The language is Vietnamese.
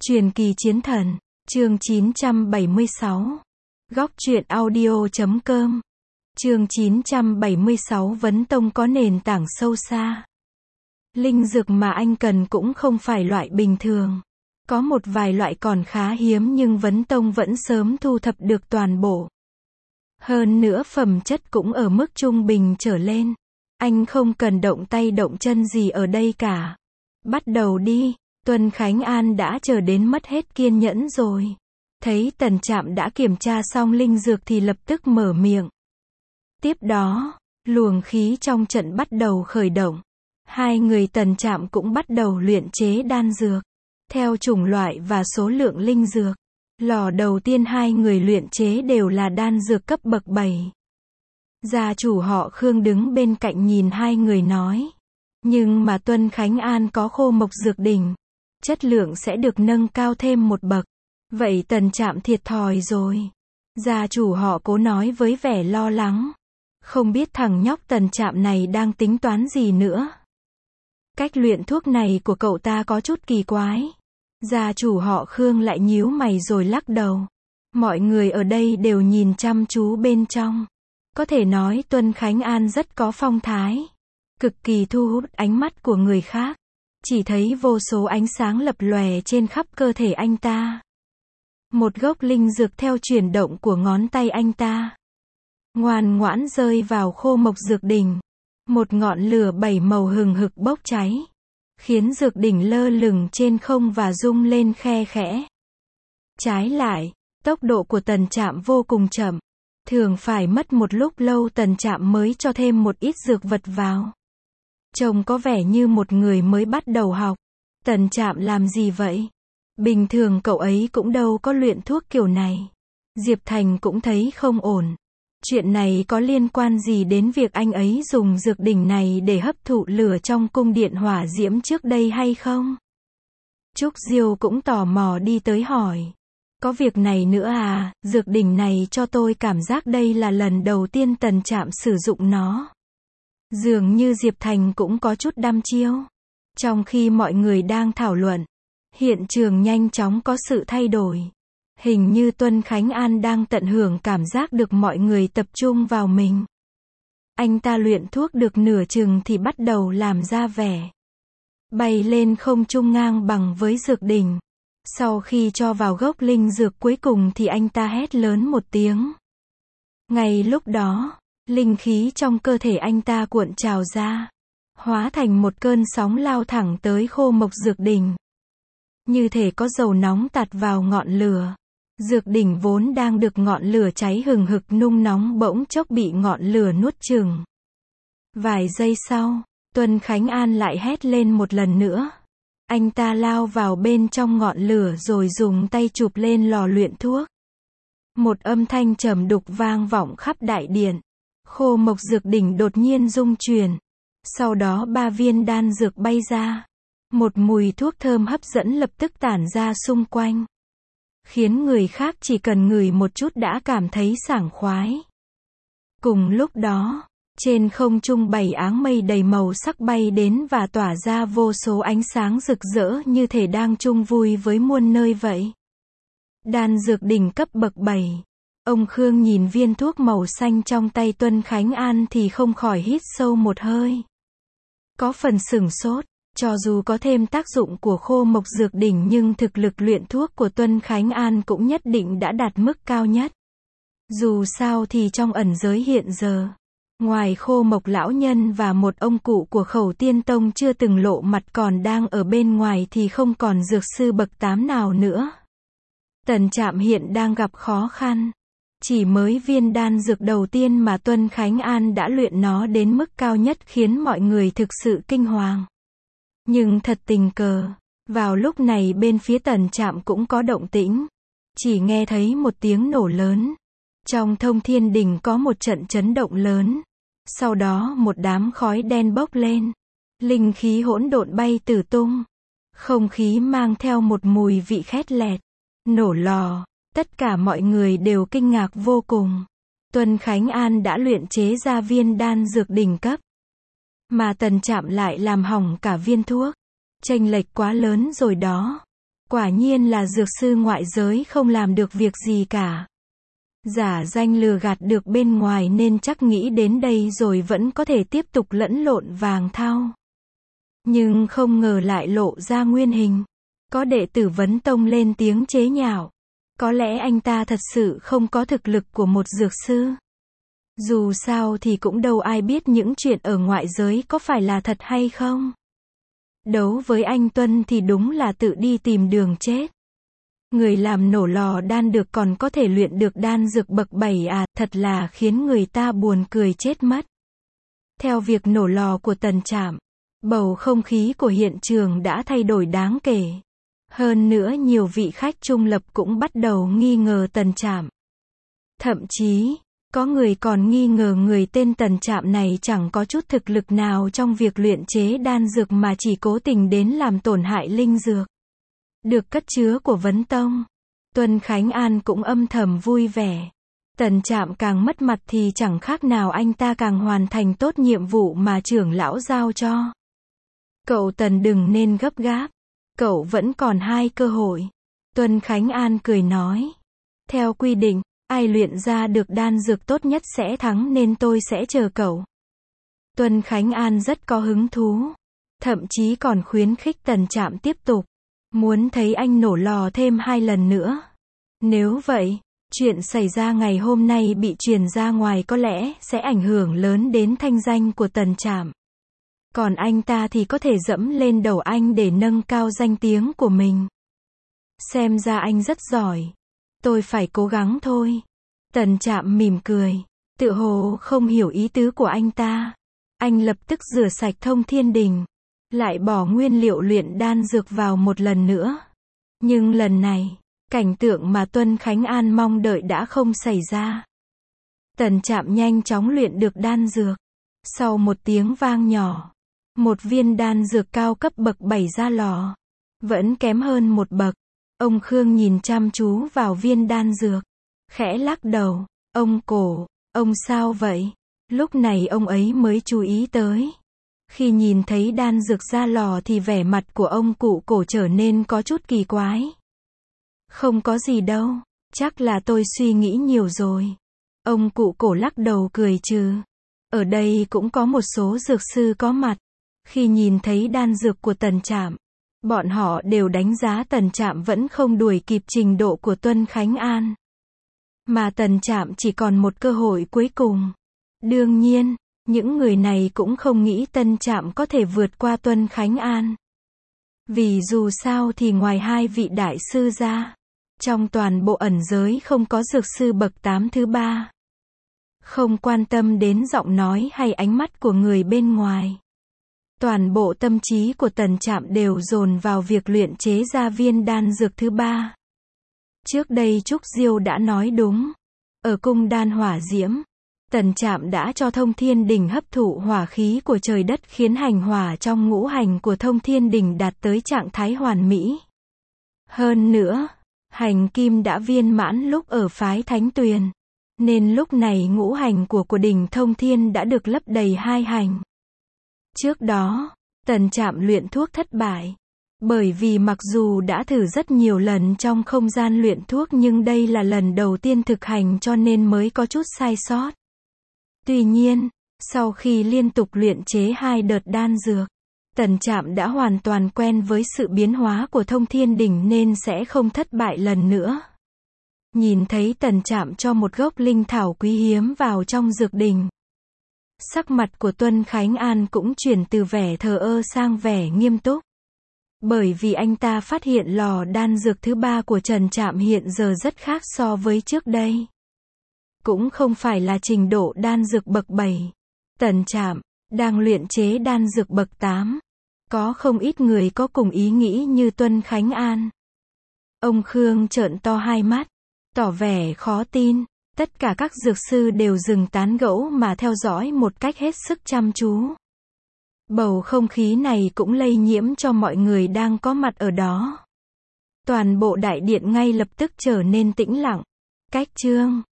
Truyền kỳ chiến thần, chương 976. Góc truyện audio.com. Chương 976 Vấn Tông có nền tảng sâu xa. Linh dược mà anh cần cũng không phải loại bình thường. Có một vài loại còn khá hiếm nhưng Vấn Tông vẫn sớm thu thập được toàn bộ. Hơn nữa phẩm chất cũng ở mức trung bình trở lên. Anh không cần động tay động chân gì ở đây cả. Bắt đầu đi. Tuân Khánh An đã chờ đến mất hết kiên nhẫn rồi. Thấy Tần Trạm đã kiểm tra xong linh dược thì lập tức mở miệng. Tiếp đó, luồng khí trong trận bắt đầu khởi động. Hai người Tần Trạm cũng bắt đầu luyện chế đan dược. Theo chủng loại và số lượng linh dược. Lò đầu tiên hai người luyện chế đều là đan dược cấp bậc 7. Gia chủ họ Khương đứng bên cạnh nhìn hai người nói. Nhưng mà Tuân Khánh An có khô mộc dược đỉnh. Chất lượng sẽ được nâng cao thêm một bậc. Vậy Tần Trạm thiệt thòi rồi. Gia chủ họ Cố nói với vẻ lo lắng. Không biết thằng nhóc Tần Trạm này đang tính toán gì nữa. Cách luyện thuốc này của cậu ta có chút kỳ quái. Gia chủ họ Khương lại nhíu mày rồi lắc đầu. Mọi người ở đây đều nhìn chăm chú bên trong. Có thể nói Tuân Khánh An rất có phong thái. Cực kỳ thu hút ánh mắt của người khác. Chỉ thấy vô số ánh sáng lập lòe trên khắp cơ thể anh ta. Một gốc linh dược theo chuyển động của ngón tay anh ta. Ngoan ngoãn rơi vào khô mộc dược đỉnh. Một ngọn lửa 7 màu hừng hực bốc cháy. Khiến dược đỉnh lơ lửng trên không và rung lên khe khẽ. Trái lại, tốc độ của Tần Trạm vô cùng chậm. Thường phải mất một lúc lâu Tần Trạm mới cho thêm một ít dược vật vào. Trông có vẻ như một người mới bắt đầu học. Tần Trạm làm gì vậy? Bình thường cậu ấy cũng đâu có luyện thuốc kiểu này. Diệp Thành cũng thấy không ổn. Chuyện này có liên quan gì đến việc anh ấy dùng dược đỉnh này để hấp thụ lửa trong cung điện hỏa diễm trước đây hay không? Trúc Diêu cũng tò mò đi tới hỏi. Có việc này nữa à, dược đỉnh này cho tôi cảm giác đây là lần đầu tiên Tần Trạm sử dụng nó. Dường như Diệp Thành cũng có chút đăm chiêu. Trong khi mọi người đang thảo luận, hiện trường nhanh chóng có sự thay đổi. Hình như Tuân Khánh An đang tận hưởng cảm giác được mọi người tập trung vào mình. Anh ta luyện thuốc được nửa chừng thì bắt đầu làm ra vẻ. Bay lên không trung ngang bằng với dược đỉnh. Sau khi cho vào gốc linh dược cuối cùng thì anh ta hét lớn một tiếng. Ngay lúc đó, linh khí trong cơ thể anh ta cuộn trào ra. Hóa thành một cơn sóng lao thẳng tới khô mộc dược đỉnh. Như thể có dầu nóng tạt vào ngọn lửa. Dược đỉnh vốn đang được ngọn lửa cháy hừng hực nung nóng bỗng chốc bị ngọn lửa nuốt chửng. Vài giây sau, Tuân Khánh An lại hét lên một lần nữa. Anh ta lao vào bên trong ngọn lửa rồi dùng tay chụp lên lò luyện thuốc. Một âm thanh trầm đục vang vọng khắp đại điện. Khô mộc dược đỉnh đột nhiên rung chuyển. Sau đó 3 viên đan dược bay ra. Một mùi thuốc thơm hấp dẫn lập tức tản ra xung quanh. Khiến người khác chỉ cần ngửi một chút đã cảm thấy sảng khoái. Cùng lúc đó, trên không trung 7 áng mây đầy màu sắc bay đến và tỏa ra vô số ánh sáng rực rỡ như thể đang chung vui với muôn nơi vậy. Đan dược đỉnh cấp bậc 7. Ông Khương nhìn viên thuốc màu xanh trong tay Tuân Khánh An thì không khỏi hít sâu một hơi. Có phần sửng sốt. Cho dù có thêm tác dụng của khô mộc dược đỉnh nhưng thực lực luyện thuốc của Tuân Khánh An cũng nhất định đã đạt mức cao nhất. Dù sao thì trong ẩn giới hiện giờ, ngoài khô mộc lão nhân và một ông cụ của Khẩu Tiên Tông chưa từng lộ mặt còn đang ở bên ngoài thì không còn dược sư bậc 8 nào nữa. Tần Trạm hiện đang gặp khó khăn. Chỉ mới viên đan dược đầu tiên mà Tuân Khánh An đã luyện nó đến mức cao nhất khiến mọi người thực sự kinh hoàng. Nhưng thật tình cờ, vào lúc này bên phía Tần Trạm cũng có động tĩnh. Chỉ nghe thấy một tiếng nổ lớn. Trong Thông Thiên Đỉnh có một trận chấn động lớn. Sau đó một đám khói đen bốc lên. Linh khí hỗn độn bay tứ tung. Không khí mang theo một mùi vị khét lẹt. Nổ lò. Tất cả mọi người đều kinh ngạc vô cùng. Tuân Khánh An đã luyện chế ra viên đan dược đỉnh cấp. Mà Tần Trạm lại làm hỏng cả viên thuốc. Chênh lệch quá lớn rồi đó. Quả nhiên là dược sư ngoại giới không làm được việc gì cả. Giả danh lừa gạt được bên ngoài nên chắc nghĩ đến đây rồi vẫn có thể tiếp tục lẫn lộn vàng thau. Nhưng không ngờ lại lộ ra nguyên hình. Có đệ tử Vấn Tông lên tiếng chế nhạo. Có lẽ anh ta thật sự không có thực lực của một dược sư. Dù sao thì cũng đâu ai biết những chuyện ở ngoại giới có phải là thật hay không. Đấu với anh Tuân thì đúng là tự đi tìm đường chết. Người làm nổ lò đan được còn có thể luyện được đan dược bậc 7 à, thật là khiến người ta buồn cười chết mất. Theo việc nổ lò của Tần Trạm, bầu không khí của hiện trường đã thay đổi đáng kể. Hơn nữa nhiều vị khách trung lập cũng bắt đầu nghi ngờ Tần Trạm. Thậm chí, có người còn nghi ngờ người tên Tần Trạm này chẳng có chút thực lực nào trong việc luyện chế đan dược mà chỉ cố tình đến làm tổn hại linh dược được cất chứa của Vấn Tông. Tuân Khánh An cũng âm thầm vui vẻ. Tần Trạm càng mất mặt thì chẳng khác nào anh ta càng hoàn thành tốt nhiệm vụ mà trưởng lão giao cho. Cậu Tần đừng nên gấp gáp. Cậu vẫn còn 2 cơ hội. Tuân Khánh An cười nói. Theo quy định, ai luyện ra được đan dược tốt nhất sẽ thắng nên tôi sẽ chờ cậu. Tuân Khánh An rất có hứng thú. Thậm chí còn khuyến khích Tần Trạm tiếp tục. Muốn thấy anh nổ lò thêm 2 lần nữa. Nếu vậy, chuyện xảy ra ngày hôm nay bị truyền ra ngoài có lẽ sẽ ảnh hưởng lớn đến thanh danh của Tần Trạm. Còn anh ta thì có thể dẫm lên đầu anh để nâng cao danh tiếng của mình. Xem ra anh rất giỏi. Tôi phải cố gắng thôi. Tần Trạm mỉm cười. Tự hồ không hiểu ý tứ của anh ta. Anh lập tức rửa sạch Thông Thiên Đình. Lại bỏ nguyên liệu luyện đan dược vào một lần nữa. Nhưng lần này, cảnh tượng mà Tuân Khánh An mong đợi đã không xảy ra. Tần Trạm nhanh chóng luyện được đan dược. Sau một tiếng vang nhỏ, một viên đan dược cao cấp bậc 7 ra lò. Vẫn kém hơn một bậc. Ông Khương nhìn chăm chú vào viên đan dược. Khẽ lắc đầu. Ông Cổ, ông sao vậy? Lúc này ông ấy mới chú ý tới. Khi nhìn thấy đan dược ra lò thì vẻ mặt của ông cụ Cổ trở nên có chút kỳ quái. Không có gì đâu. Chắc là tôi suy nghĩ nhiều rồi. Ông cụ Cổ lắc đầu cười trừ. Ở đây cũng có một số dược sư có mặt. Khi nhìn thấy đan dược của Tần Trạm, bọn họ đều đánh giá Tần Trạm vẫn không đuổi kịp trình độ của Tuân Khánh An. Mà Tần Trạm chỉ còn một cơ hội cuối cùng. Đương nhiên, những người này cũng không nghĩ Tần Trạm có thể vượt qua Tuân Khánh An. Vì dù sao thì ngoài 2 vị đại sư ra, trong toàn bộ ẩn giới không có dược sư bậc 8 thứ 3. Không quan tâm đến giọng nói hay ánh mắt của người bên ngoài. Toàn bộ tâm trí của Tần Trạm đều dồn vào việc luyện chế ra viên đan dược thứ 3. Trước đây Trúc Diêu đã nói đúng. Ở cung đan hỏa diễm, Tần Trạm đã cho Thông Thiên Đình hấp thụ hỏa khí của trời đất khiến hành hỏa trong ngũ hành của Thông Thiên Đình đạt tới trạng thái hoàn mỹ. Hơn nữa, hành kim đã viên mãn lúc ở phái Thánh Tuyền. Nên lúc này ngũ hành của đình Thông Thiên đã được lấp đầy 2 hành. Trước đó, Tần Trạm luyện thuốc thất bại. Bởi vì mặc dù đã thử rất nhiều lần trong không gian luyện thuốc nhưng đây là lần đầu tiên thực hành cho nên mới có chút sai sót. Tuy nhiên, sau khi liên tục luyện chế 2 đợt đan dược, Tần Trạm đã hoàn toàn quen với sự biến hóa của Thông Thiên Đình nên sẽ không thất bại lần nữa. Nhìn thấy Tần Trạm cho một gốc linh thảo quý hiếm vào trong dược đình. Sắc mặt của Tuân Khánh An cũng chuyển từ vẻ thờ ơ sang vẻ nghiêm túc. Bởi vì anh ta phát hiện lò đan dược thứ 3 của Tần Trạm hiện giờ rất khác so với trước đây. Cũng không phải là trình độ đan dược bậc 7. Tần Trạm đang luyện chế đan dược bậc 8. Có không ít người có cùng ý nghĩ như Tuân Khánh An. Ông Khương trợn to hai mắt, tỏ vẻ khó tin. Tất cả các dược sư đều dừng tán gẫu mà theo dõi một cách hết sức chăm chú. Bầu không khí này cũng lây nhiễm cho mọi người đang có mặt ở đó. Toàn bộ đại điện ngay lập tức trở nên tĩnh lặng. Cách chương